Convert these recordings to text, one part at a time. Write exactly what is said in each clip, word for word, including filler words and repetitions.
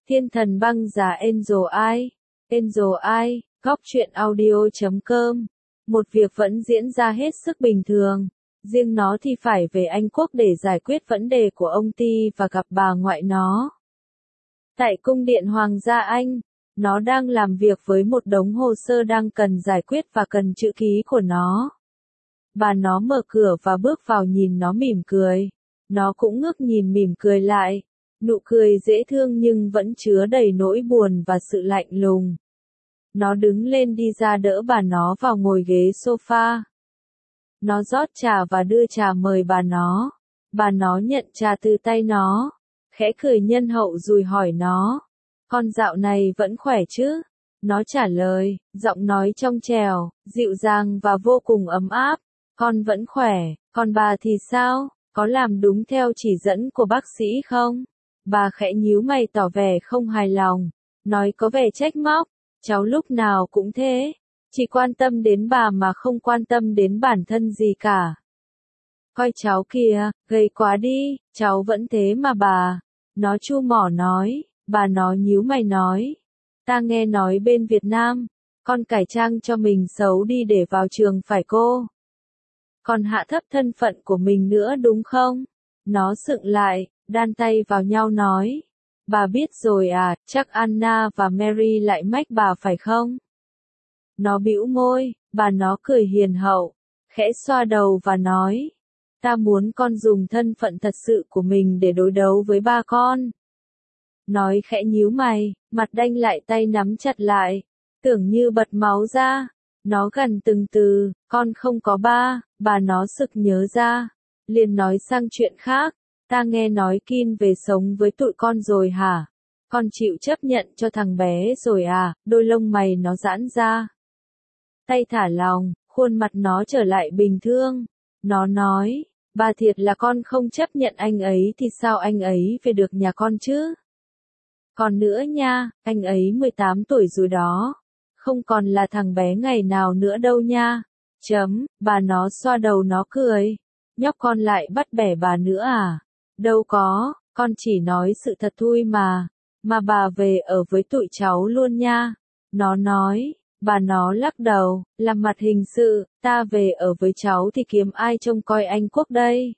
Thiên thần băng giá Angel Eye. Angel Eye, góc truyện audio chấm com. Một việc vẫn diễn ra hết sức bình thường. Riêng nó thì phải về Anh Quốc để giải quyết vấn đề của ông Ty và gặp bà ngoại nó. Tại cung điện Hoàng gia Anh, nó đang làm việc với một đống hồ sơ đang cần giải quyết và cần chữ ký của nó. Bà nó mở cửa và bước vào nhìn nó mỉm cười. Nó cũng ngước nhìn mỉm cười lại. Nụ cười dễ thương nhưng vẫn chứa đầy nỗi buồn và sự lạnh lùng. Nó đứng lên đi ra đỡ bà nó vào ngồi ghế sofa. Nó rót trà và đưa trà mời bà nó. Bà nó nhận trà từ tay nó, khẽ cười nhân hậu rồi hỏi nó. Con dạo này vẫn khỏe chứ? Nó trả lời, giọng nói trong trẻo, dịu dàng và vô cùng ấm áp. Con vẫn khỏe, còn bà thì sao? Có làm đúng theo chỉ dẫn của bác sĩ không? Bà khẽ nhíu mày tỏ vẻ không hài lòng, nói có vẻ trách móc. Cháu lúc nào cũng thế, chỉ quan tâm đến bà mà không quan tâm đến bản thân gì cả. Coi cháu kìa, gầy quá đi, cháu vẫn thế mà bà. Nó chu mỏ nói, bà nó nhíu mày nói. Ta nghe nói bên Việt Nam, con cải trang cho mình xấu đi để vào trường phải cô? Còn hạ thấp thân phận của mình nữa đúng không? Nó sững lại, đan tay vào nhau nói. Bà biết rồi à, chắc Anna và Mary lại mách bà phải không? Nó bĩu môi, bà nó cười hiền hậu, khẽ xoa đầu và nói. Ta muốn con dùng thân phận thật sự của mình để đối đấu với ba con. Nói khẽ nhíu mày, mặt đanh lại tay nắm chặt lại, tưởng như bật máu ra. Nó gần từng từ, con không có ba, bà nó sực nhớ ra. Liền nói sang chuyện khác, ta nghe nói Kin về sống với tụi con rồi hả? Con chịu chấp nhận cho thằng bé rồi à? Đôi lông mày nó giãn ra. Tay thả lỏng, khuôn mặt nó trở lại bình thường. Nó nói, bà thiệt là con không chấp nhận anh ấy thì sao anh ấy về được nhà con chứ? Còn nữa nha, anh ấy mười tám tuổi rồi đó. Không còn là thằng bé ngày nào nữa đâu nha. Chấm, bà nó xoa đầu nó cười. Nhóc con lại bắt bẻ bà nữa à? Đâu có, con chỉ nói sự thật thôi mà. Mà bà về ở với tụi cháu luôn nha. Nó nói, bà nó lắc đầu, làm mặt hình sự, ta về ở với cháu thì kiếm ai trông coi Anh Quốc đây?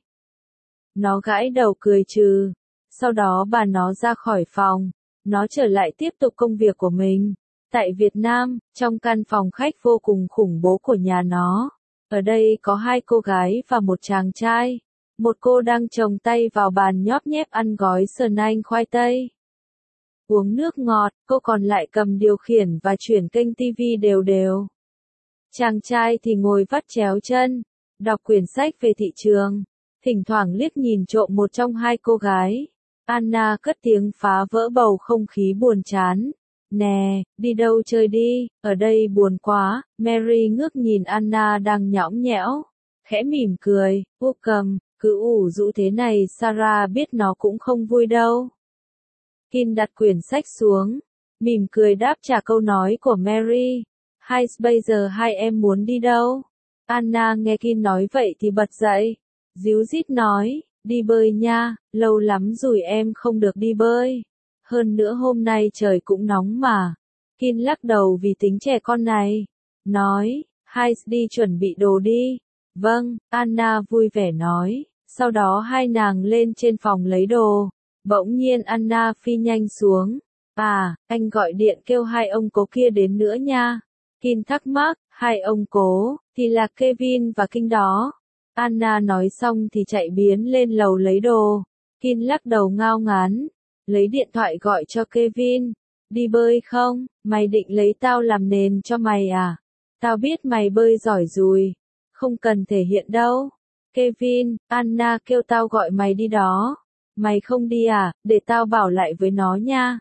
Nó gãi đầu cười trừ. Sau đó bà nó ra khỏi phòng. Nó trở lại tiếp tục công việc của mình. Tại Việt Nam, trong căn phòng khách vô cùng khủng bố của nhà nó. Ở đây có hai cô gái và một chàng trai. Một cô đang chồng tay vào bàn nhóp nhép ăn gói sườn Anh khoai tây. Uống nước ngọt, cô còn lại cầm điều khiển và chuyển kênh tivi đều đều. Chàng trai thì ngồi vắt chéo chân, đọc quyển sách về thị trường. Thỉnh thoảng liếc nhìn trộm một trong hai cô gái. Anna cất tiếng phá vỡ bầu không khí buồn chán. Nè, đi đâu chơi đi, ở đây buồn quá. Mary ngước nhìn Anna đang nhõng nhẽo, khẽ mỉm cười, vô cầm, cứ ủ rũ thế này Sarah biết nó cũng không vui đâu. Kin đặt quyển sách xuống, mỉm cười đáp trả câu nói của Mary. Hay bây giờ hai em muốn đi đâu? Anna nghe Kin nói vậy thì bật dậy, díu dít nói, đi bơi nha, lâu lắm rồi em không được đi bơi. Hơn nữa hôm nay trời cũng nóng mà. Kin lắc đầu vì tính trẻ con này. Nói, hai đi chuẩn bị đồ đi. Vâng, Anna vui vẻ nói. Sau đó hai nàng lên trên phòng lấy đồ. Bỗng nhiên Anna phi nhanh xuống. À, anh gọi điện kêu hai ông cố kia đến nữa nha. Kin thắc mắc, hai ông cố, thì là Kevin và Kinh đó. Anna nói xong thì chạy biến lên lầu lấy đồ. Kin lắc đầu ngao ngán. Lấy điện thoại gọi cho Kevin. Đi bơi không? Mày định lấy tao làm nền cho mày à? Tao biết mày bơi giỏi rồi. Không cần thể hiện đâu. Kevin, Anna kêu tao gọi mày đi đó. Mày không đi à? Để tao bảo lại với nó nha.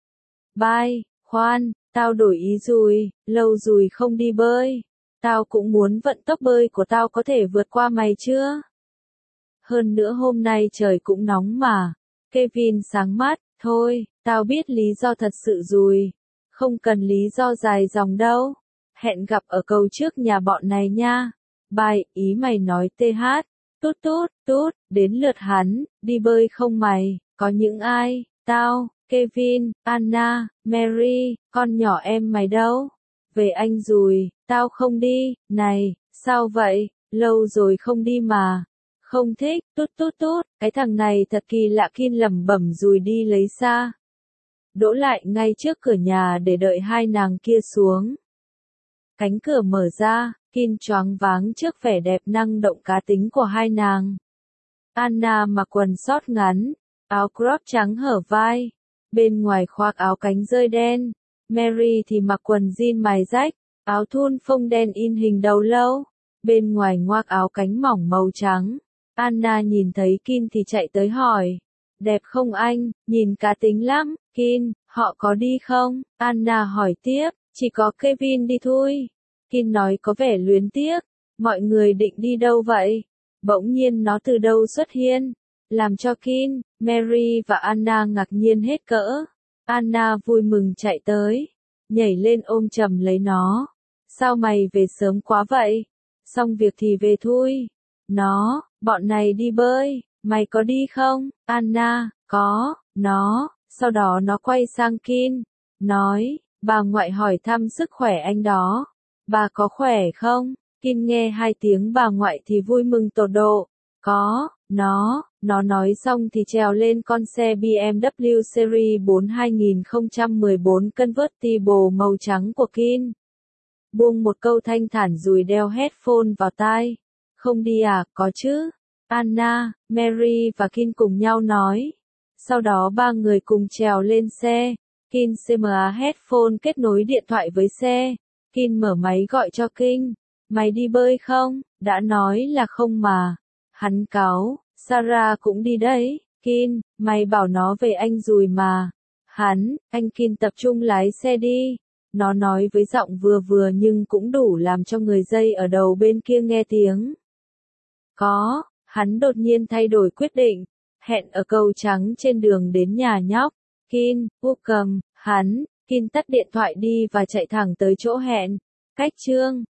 Bye, khoan, tao đổi ý rồi. Lâu rồi không đi bơi. Tao cũng muốn vận tốc bơi của tao có thể vượt qua mày chưa? Hơn nữa hôm nay trời cũng nóng mà. Kevin sáng mắt, thôi, tao biết lý do thật sự rồi. Không cần lý do dài dòng đâu. Hẹn gặp ở cầu trước nhà bọn này nha. Bye, ý mày nói tê hát. Tút tút, tút, đến lượt hắn, đi bơi không mày, có những ai, tao, Kevin, Anna, Mary, con nhỏ em mày đâu? Về anh rồi, tao không đi, này, sao vậy, lâu rồi không đi mà. Không thích, tút tút tút, cái thằng này thật kỳ lạ. Kin lẩm bẩm rồi đi lấy xa. Đỗ lại ngay trước cửa nhà để đợi hai nàng kia xuống. Cánh cửa mở ra, Kin choáng váng trước vẻ đẹp năng động cá tính của hai nàng. Anna mặc quần short ngắn, áo crop trắng hở vai, bên ngoài khoác áo cánh rơi đen. Mary thì mặc quần jean mài rách, áo thun phông đen in hình đầu lâu, bên ngoài ngoác áo cánh mỏng màu trắng. Anna nhìn thấy Kin thì chạy tới hỏi, đẹp không anh, nhìn cá tính lắm. Kin, họ có đi không? Anna hỏi tiếp, chỉ có Kevin đi thôi. Kin nói có vẻ luyến tiếc, mọi người định đi đâu vậy? Bỗng nhiên nó từ đâu xuất hiện, làm cho Kin, Mary và Anna ngạc nhiên hết cỡ. Anna vui mừng chạy tới, nhảy lên ôm chầm lấy nó. Sao mày về sớm quá vậy? Xong việc thì về thôi. Nó, bọn này đi bơi, mày có đi không? Anna, có, nó, sau đó nó quay sang Kin, nói, bà ngoại hỏi thăm sức khỏe anh đó. Bà có khỏe không? Kin nghe hai tiếng bà ngoại thì vui mừng tột độ. Có, nó, nó nói xong thì trèo lên con xe bê em vê Series bốn hai không một bốn Convertible màu trắng của Kin. Buông một câu thanh thản rồi đeo headphone vào tai. Không đi à, có chứ? Anna, Mary và Kin cùng nhau nói. Sau đó ba người cùng trèo lên xe. Kin xê em a headphone kết nối điện thoại với xe. Kin mở máy gọi cho Kin. Mày đi bơi không? Đã nói là không mà. Hắn cáu, Sarah cũng đi đấy. Kin, mày bảo nó về anh rồi mà. Hắn, anh Kin tập trung lái xe đi. Nó nói với giọng vừa vừa nhưng cũng đủ làm cho người dây ở đầu bên kia nghe tiếng. Có, hắn đột nhiên thay đổi quyết định. Hẹn ở cầu trắng trên đường đến nhà nhóc. Kin, welcome, hắn, Kin tắt điện thoại đi và chạy thẳng tới chỗ hẹn. Cách chương